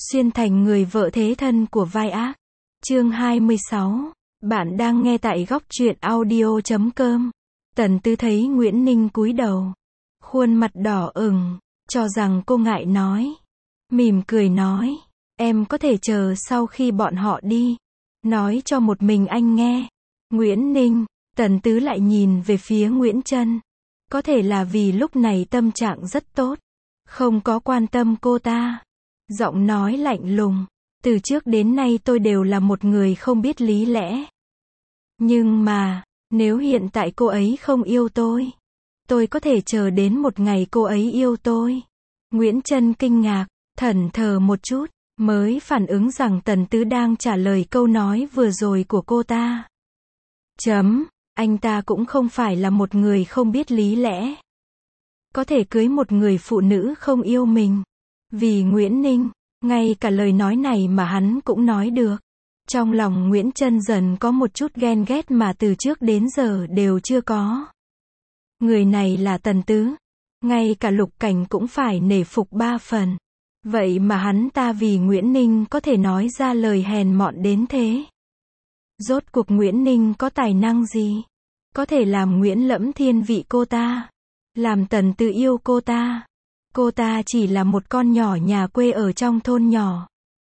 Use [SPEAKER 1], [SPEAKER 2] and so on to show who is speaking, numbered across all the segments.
[SPEAKER 1] Xuyên thành người vợ thế thân của vai ác. Chương 26. Bạn đang nghe tại góc truyện audio.com. Tần Tứ thấy Nguyễn Ninh cúi đầu, khuôn mặt đỏ ửng, cho rằng cô ngại nói. Mỉm cười nói, em có thể chờ sau khi bọn họ đi, nói cho một mình anh nghe. Nguyễn Ninh, Tần Tứ lại nhìn về phía Nguyễn Trân. Có thể là vì lúc này tâm trạng rất tốt, không có quan tâm cô ta. Giọng nói lạnh lùng, từ trước đến nay tôi đều là một người không biết lý lẽ. Nhưng mà, nếu hiện tại cô ấy không yêu tôi có thể chờ đến một ngày cô ấy yêu tôi. Nguyễn Trân kinh ngạc, thẫn thờ một chút, mới phản ứng rằng Tần Tứ đang trả lời câu nói vừa rồi của cô ta. Anh ta cũng không phải là một người không biết lý lẽ. Có thể cưới một người phụ nữ không yêu mình. Vì Nguyễn Ninh, ngay cả lời nói này mà hắn cũng nói được. Trong lòng Nguyễn Trân dần có một chút ghen ghét mà từ trước đến giờ đều chưa có. Người này là Tần Tứ. Ngay cả Lục Cảnh cũng phải nể phục 3 phần. Vậy mà hắn ta vì Nguyễn Ninh có thể nói ra lời hèn mọn đến thế. Rốt cuộc Nguyễn Ninh có tài năng gì? Có thể làm Nguyễn Lẫm thiên vị cô ta. Làm Tần Tứ yêu cô ta. Cô ta chỉ là một con nhỏ nhà quê ở trong thôn nhỏ.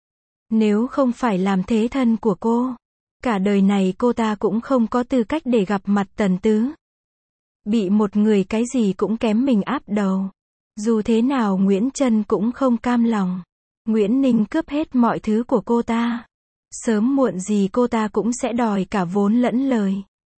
[SPEAKER 1] Nếu không phải làm thế thân của cô, cả đời này cô ta cũng không có tư cách để gặp mặt Tần Tứ. Bị một người cái gì cũng kém mình áp đầu. Dù thế nào Nguyễn Trân cũng không cam lòng. Nguyễn Ninh cướp hết mọi thứ của cô ta. Sớm muộn gì cô ta cũng sẽ đòi cả vốn lẫn lời.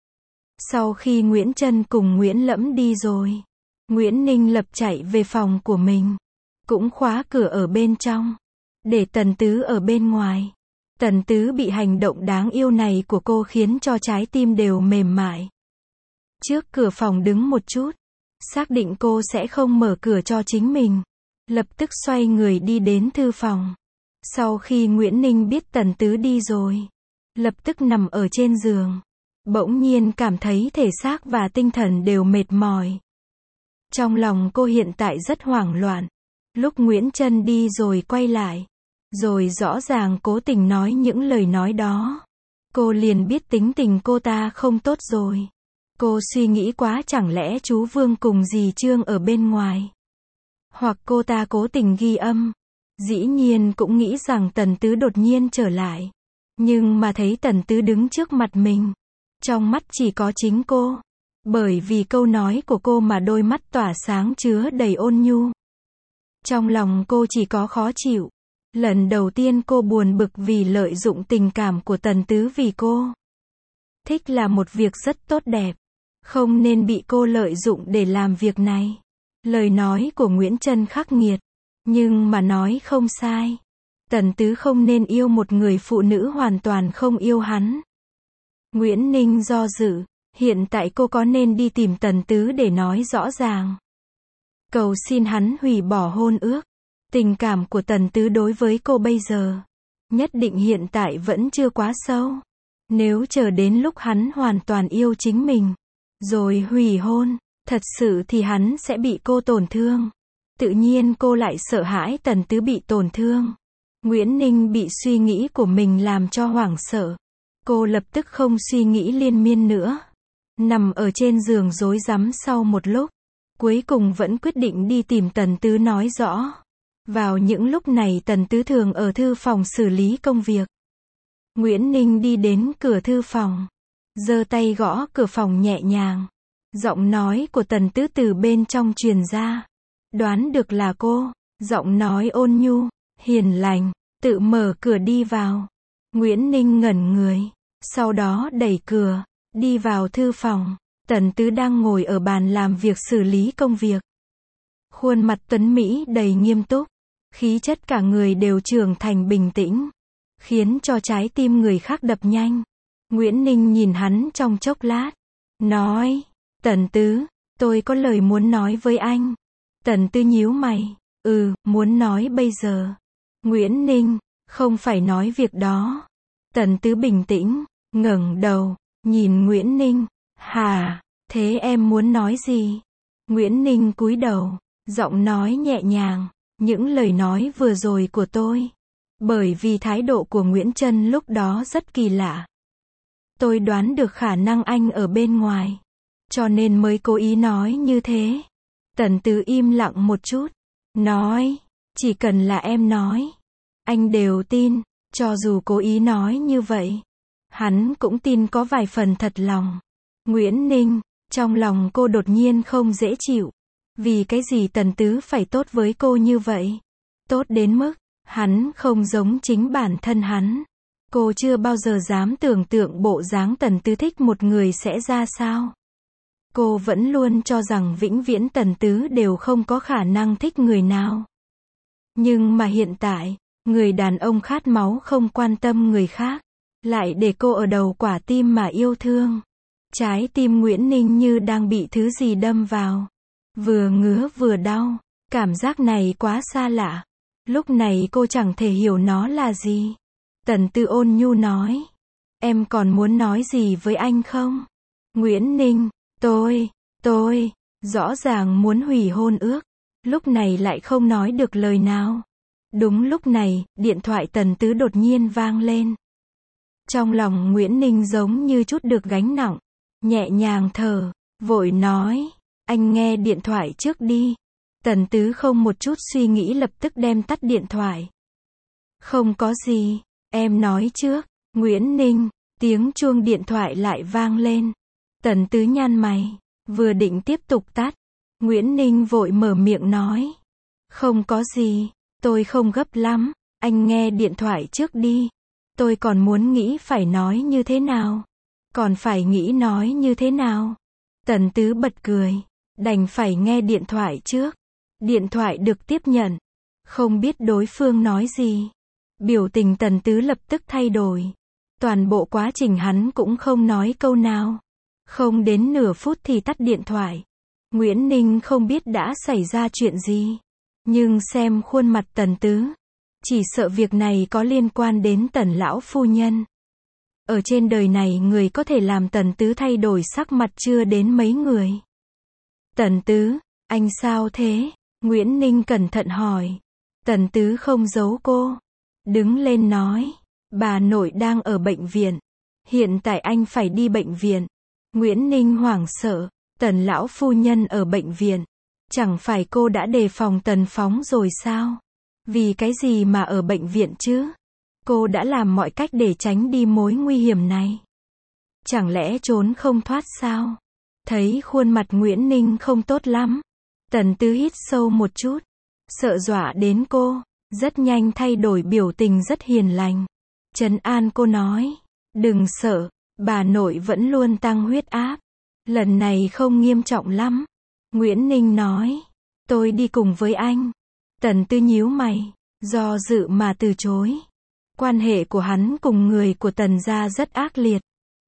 [SPEAKER 1] Sau khi Nguyễn Trân cùng Nguyễn Lẫm đi rồi, Nguyễn Ninh lập chạy về phòng của mình. Cũng khóa cửa ở bên trong. Để Tần Tứ ở bên ngoài. Tần Tứ bị hành động đáng yêu này của cô khiến cho trái tim đều mềm mại. Trước cửa phòng đứng một chút. Xác định cô sẽ không mở cửa cho chính mình. Lập tức xoay người đi đến thư phòng. Sau khi Nguyễn Ninh biết Tần Tứ đi rồi, lập tức nằm ở trên giường. Bỗng nhiên cảm thấy thể xác và tinh thần đều mệt mỏi. Trong lòng cô hiện tại rất hoảng loạn. Lúc Nguyễn Trân đi rồi quay lại, rồi rõ ràng cố tình nói những lời nói đó. Cô liền biết tính tình cô ta không tốt rồi. Cô suy nghĩ quá, chẳng lẽ chú Vương cùng dì Trương ở bên ngoài. Hoặc cô ta cố tình ghi âm. Dĩ nhiên cũng nghĩ rằng Tần Tứ đột nhiên trở lại. Nhưng mà thấy Tần Tứ đứng trước mặt mình. Trong mắt chỉ có chính cô. Bởi vì câu nói của cô mà đôi mắt tỏa sáng chứa đầy ôn nhu. Trong lòng cô chỉ có khó chịu. Lần đầu tiên cô buồn bực vì lợi dụng tình cảm của Tần Tứ vì cô. Thích là một việc rất tốt đẹp. Không nên bị cô lợi dụng để làm việc này. Lời nói của Nguyễn Trân khắc nghiệt. Nhưng mà nói không sai. Tần Tứ không nên yêu một người phụ nữ hoàn toàn không yêu hắn. Nguyễn Ninh do dự. Hiện tại cô có nên đi tìm Tần Tứ để nói rõ ràng. Cầu xin hắn hủy bỏ hôn ước. Tình cảm của Tần Tứ đối với cô bây giờ, nhất định hiện tại vẫn chưa quá sâu. Nếu chờ đến lúc hắn hoàn toàn yêu chính mình, rồi hủy hôn, thật sự thì hắn sẽ bị cô tổn thương. Tự nhiên cô lại sợ hãi Tần Tứ bị tổn thương. Nguyễn Ninh bị suy nghĩ của mình làm cho hoảng sợ. Cô lập tức không suy nghĩ liên miên nữa. Nằm ở trên giường rối rắm sau một lúc. Cuối cùng vẫn quyết định đi tìm Tần Tứ nói rõ. Vào những lúc này Tần Tứ thường ở thư phòng xử lý công việc. Nguyễn Ninh đi đến cửa thư phòng. Giơ tay gõ cửa phòng nhẹ nhàng. Giọng nói của Tần Tứ từ bên trong truyền ra. Đoán được là cô. Giọng nói ôn nhu, hiền lành, tự mở cửa đi vào. Nguyễn Ninh ngẩn người. Sau đó đẩy cửa, đi vào thư phòng. Tần Tứ đang ngồi ở bàn làm việc xử lý công việc. Khuôn mặt tuấn Mỹ đầy nghiêm túc. Khí chất cả người đều trưởng thành bình tĩnh. Khiến cho trái tim người khác đập nhanh. Nguyễn Ninh nhìn hắn trong chốc lát. Nói, Tần Tứ, tôi có lời muốn nói với anh. Tần Tứ nhíu mày. Muốn nói bây giờ. Nguyễn Ninh, không phải nói việc đó. Tần Tứ bình tĩnh, ngẩng đầu, nhìn Nguyễn Ninh. Hả, thế em muốn nói gì? Nguyễn Ninh cúi đầu, giọng nói nhẹ nhàng. Những lời nói vừa rồi của tôi, Bởi vì thái độ của Nguyễn Trân lúc đó rất kỳ lạ. Tôi đoán được khả năng anh ở bên ngoài. Cho nên mới cố ý nói như thế. Tần Tứ im lặng một chút. Nói, chỉ cần là em nói. Anh đều tin, cho dù cố ý nói như vậy. Hắn cũng tin có vài phần thật lòng. Nguyễn Ninh, trong lòng cô đột nhiên không dễ chịu. Vì cái gì Tần Tứ phải tốt với cô như vậy? Tốt đến mức, hắn không giống chính bản thân hắn. Cô chưa bao giờ dám tưởng tượng bộ dáng Tần Tứ thích một người sẽ ra sao. Cô vẫn luôn cho rằng vĩnh viễn Tần Tứ đều không có khả năng thích người nào. Nhưng mà hiện tại, người đàn ông khát máu không quan tâm người khác, lại để cô ở đầu quả tim mà yêu thương. Trái tim Nguyễn Ninh như đang bị thứ gì đâm vào. Vừa ngứa vừa đau. Cảm giác này quá xa lạ. Lúc này cô chẳng thể hiểu nó là gì. Tần Tư ôn nhu nói. Em còn muốn nói gì với anh không? Nguyễn Ninh, tôi, rõ ràng muốn hủy hôn ước. Lúc này lại không nói được lời nào. Đúng lúc này, điện thoại Tần Tứ đột nhiên vang lên. Trong lòng Nguyễn Ninh giống như chút được gánh nặng. Nhẹ nhàng thở, vội nói. Anh nghe điện thoại trước đi. Tần Tứ không một chút suy nghĩ lập tức đem tắt điện thoại. Không có gì, em nói trước. Nguyễn Ninh, tiếng chuông điện thoại lại vang lên. Tần Tứ nhăn mày, vừa định tiếp tục tắt. Nguyễn Ninh vội mở miệng nói. Không có gì, tôi không gấp lắm, anh nghe điện thoại trước đi. Tôi còn muốn nghĩ phải nói như thế nào. Còn phải nghĩ nói như thế nào. Tần Tứ bật cười, đành phải nghe điện thoại trước. Điện thoại được tiếp nhận. Không biết đối phương nói gì. Biểu tình Tần Tứ lập tức thay đổi. Toàn bộ quá trình hắn cũng không nói câu nào. Không đến nửa phút thì tắt điện thoại. Nguyễn Ninh không biết đã xảy ra chuyện gì. Nhưng xem khuôn mặt Tần Tứ, chỉ sợ việc này có liên quan đến Tần lão phu nhân. Ở trên đời này người có thể làm Tần Tứ thay đổi sắc mặt chưa đến mấy người. Tần Tứ, anh sao thế? Nguyễn Ninh cẩn thận hỏi. Tần Tứ không giấu cô. Đứng lên nói. Bà nội đang ở bệnh viện. Hiện tại anh phải đi bệnh viện. Nguyễn Ninh hoảng sợ. Tần lão phu nhân ở bệnh viện. Chẳng phải cô đã đề phòng Tần Phóng rồi sao? Vì cái gì mà ở bệnh viện chứ? Cô đã làm mọi cách để tránh đi mối nguy hiểm này. Chẳng lẽ trốn không thoát sao? Thấy khuôn mặt Nguyễn Ninh không tốt lắm. Tần Tứ hít sâu một chút. Sợ dọa đến cô. Rất nhanh thay đổi biểu tình rất hiền lành. Trấn an cô nói. Đừng sợ. Bà nội vẫn luôn tăng huyết áp. Lần này không nghiêm trọng lắm. Nguyễn Ninh nói. Tôi đi cùng với anh. Tần Tứ nhíu mày. Do dự mà từ chối. Quan hệ của hắn cùng người của Tần gia rất ác liệt.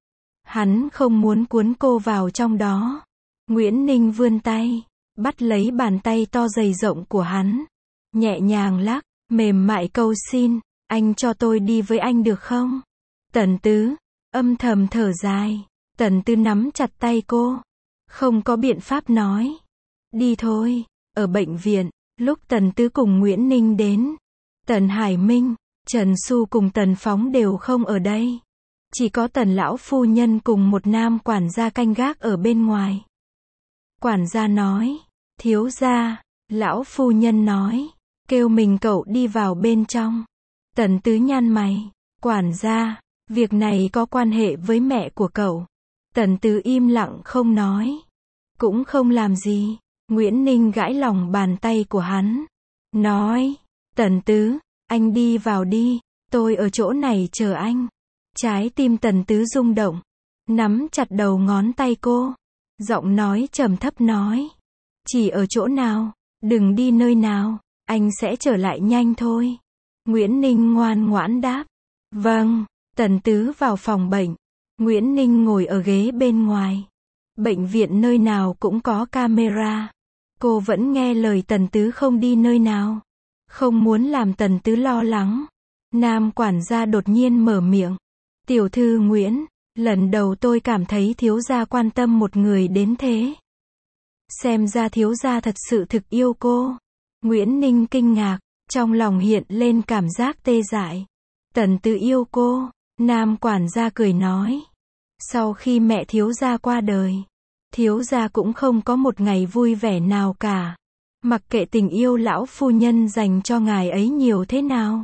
[SPEAKER 1] Hắn không muốn cuốn cô vào trong đó. Nguyễn Ninh vươn tay. Bắt lấy bàn tay to dày rộng của hắn. Nhẹ nhàng lắc. Mềm mại cầu xin. Anh cho tôi đi với anh được không? Tần Tứ. Âm thầm thở dài. Tần Tứ nắm chặt tay cô. Không có biện pháp nói. Đi thôi. Ở bệnh viện. Lúc Tần Tứ cùng Nguyễn Ninh đến. Tần Hải Minh, Trần Xu cùng Tần Phóng đều không ở đây. Chỉ có Tần lão phu nhân cùng một nam quản gia canh gác ở bên ngoài. Quản gia nói. Thiếu gia. Lão phu nhân nói. Kêu mình cậu đi vào bên trong. Tần Tứ nhăn mày. Quản gia. Việc này có quan hệ với mẹ của cậu. Tần Tứ im lặng không nói. Cũng không làm gì. Nguyễn Ninh gãi lòng bàn tay của hắn. Nói. Tần Tứ, anh đi vào đi. Tôi ở chỗ này chờ anh. Trái tim Tần Tứ rung động. Nắm chặt đầu ngón tay cô. Giọng nói trầm thấp nói. Chỉ ở chỗ nào. Đừng đi nơi nào. Anh sẽ trở lại nhanh thôi. Nguyễn Ninh ngoan ngoãn đáp. Vâng. Tần Tứ vào phòng bệnh. Nguyễn Ninh ngồi ở ghế bên ngoài. Bệnh viện nơi nào cũng có camera. Cô vẫn nghe lời Tần Tứ không đi nơi nào. Không muốn làm Tần Tứ lo lắng. Nam quản gia đột nhiên mở miệng. Tiểu thư Nguyễn, lần đầu tôi cảm thấy thiếu gia quan tâm một người đến thế. Xem ra thiếu gia thật sự thực yêu cô. Nguyễn Ninh kinh ngạc. Trong lòng hiện lên cảm giác tê dại. Tần Tứ yêu cô. Nam quản gia cười nói. Sau khi mẹ thiếu gia qua đời, thiếu gia cũng không có một ngày vui vẻ nào cả. Mặc kệ tình yêu lão phu nhân dành cho ngài ấy nhiều thế nào,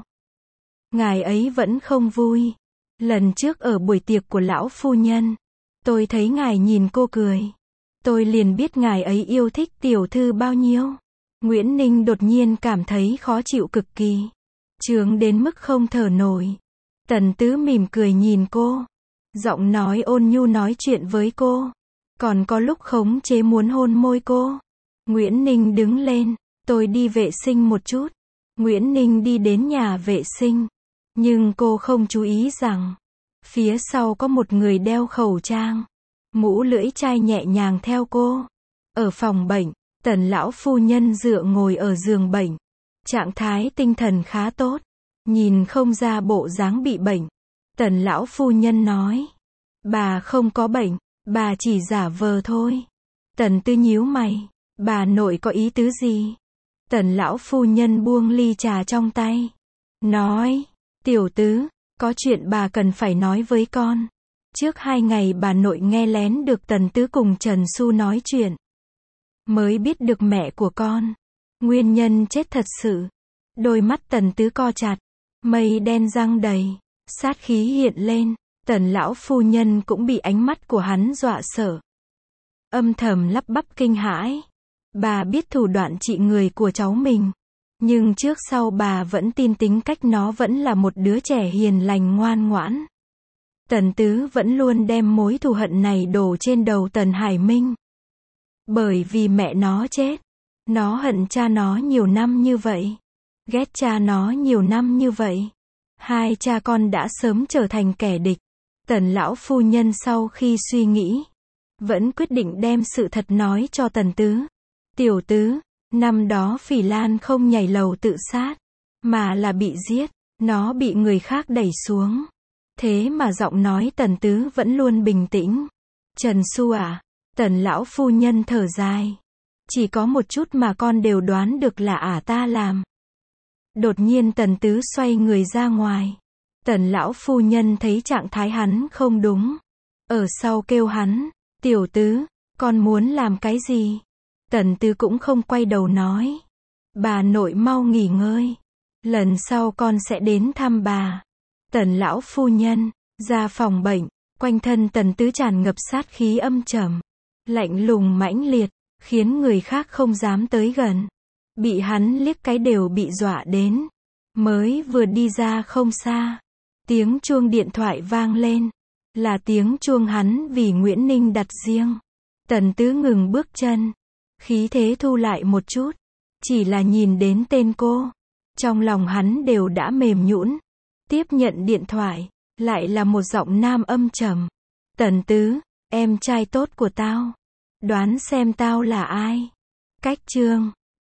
[SPEAKER 1] ngài ấy vẫn không vui. Lần trước ở buổi tiệc của lão phu nhân, tôi thấy ngài nhìn cô cười. Tôi liền biết ngài ấy yêu thích tiểu thư bao nhiêu. Nguyễn Ninh đột nhiên cảm thấy khó chịu cực kỳ. Chướng đến mức không thở nổi. Tần Tứ mỉm cười nhìn cô. Giọng nói ôn nhu nói chuyện với cô. Còn có lúc khống chế muốn hôn môi cô. Nguyễn Ninh đứng lên. Tôi đi vệ sinh một chút. Nguyễn Ninh đi đến nhà vệ sinh. Nhưng cô không chú ý rằng, phía sau có một người đeo khẩu trang, mũ lưỡi chai nhẹ nhàng theo cô. Ở phòng bệnh, Tần lão phu nhân dựa ngồi ở giường bệnh. Trạng thái tinh thần khá tốt. Nhìn không ra bộ dáng bị bệnh. Tần lão phu nhân nói. Bà không có bệnh, bà chỉ giả vờ thôi. Tần Tư nhíu mày. Bà nội có ý tứ gì? Tần lão phu nhân buông ly trà trong tay. Nói. Tiểu Tứ, có chuyện bà cần phải nói với con. Trước 2 ngày bà nội nghe lén được Tần Tứ cùng Trần Xu nói chuyện. Mới biết được mẹ của con. Nguyên nhân chết thật sự. Đôi mắt Tần Tứ co chặt. Mây đen giăng đầy. Sát khí hiện lên. Tần lão phu nhân cũng bị ánh mắt của hắn dọa sợ. Âm thầm lắp bắp kinh hãi. Bà biết thủ đoạn trị người của cháu mình. Nhưng trước sau bà vẫn tin tính cách nó vẫn là một đứa trẻ hiền lành ngoan ngoãn. Tần Tứ vẫn luôn đem mối thù hận này đổ trên đầu Tần Hải Minh. Bởi vì mẹ nó chết. Nó hận cha nó nhiều năm như vậy. Ghét cha nó nhiều năm như vậy. Hai cha con đã sớm trở thành kẻ địch. Tần lão phu nhân sau khi suy nghĩ, vẫn quyết định đem sự thật nói cho Tần Tứ. Tiểu Tứ, năm đó Phỉ Lan không nhảy lầu tự sát, mà là bị giết. Nó bị người khác đẩy xuống. Thế mà giọng nói Tần Tứ vẫn luôn bình tĩnh. Trần Xu à? Tần lão phu nhân thở dài. Chỉ có một chút mà con đều đoán được là ta làm. Đột nhiên Tần Tứ xoay người ra ngoài. Tần lão phu nhân thấy trạng thái hắn không đúng. Ở sau kêu hắn. Tiểu Tứ, con muốn làm cái gì? Tần Tứ cũng không quay đầu nói. Bà nội mau nghỉ ngơi. Lần sau con sẽ đến thăm bà. Tần lão phu nhân ra phòng bệnh. Quanh thân Tần Tứ tràn ngập sát khí âm trầm, lạnh lùng mãnh liệt, khiến người khác không dám tới gần. Bị hắn liếc cái đều bị dọa đến. Mới vừa đi ra không xa, tiếng chuông điện thoại vang lên. Là tiếng chuông hắn vì Nguyễn Ninh đặt riêng. Tần Tứ ngừng bước chân, khí thế thu lại một chút. Chỉ là nhìn đến tên cô, trong lòng hắn đều đã mềm nhũn. Tiếp nhận điện thoại, lại là một giọng nam âm trầm. Tần Tứ, em trai tốt của tao. Đoán xem tao là ai? Cách chương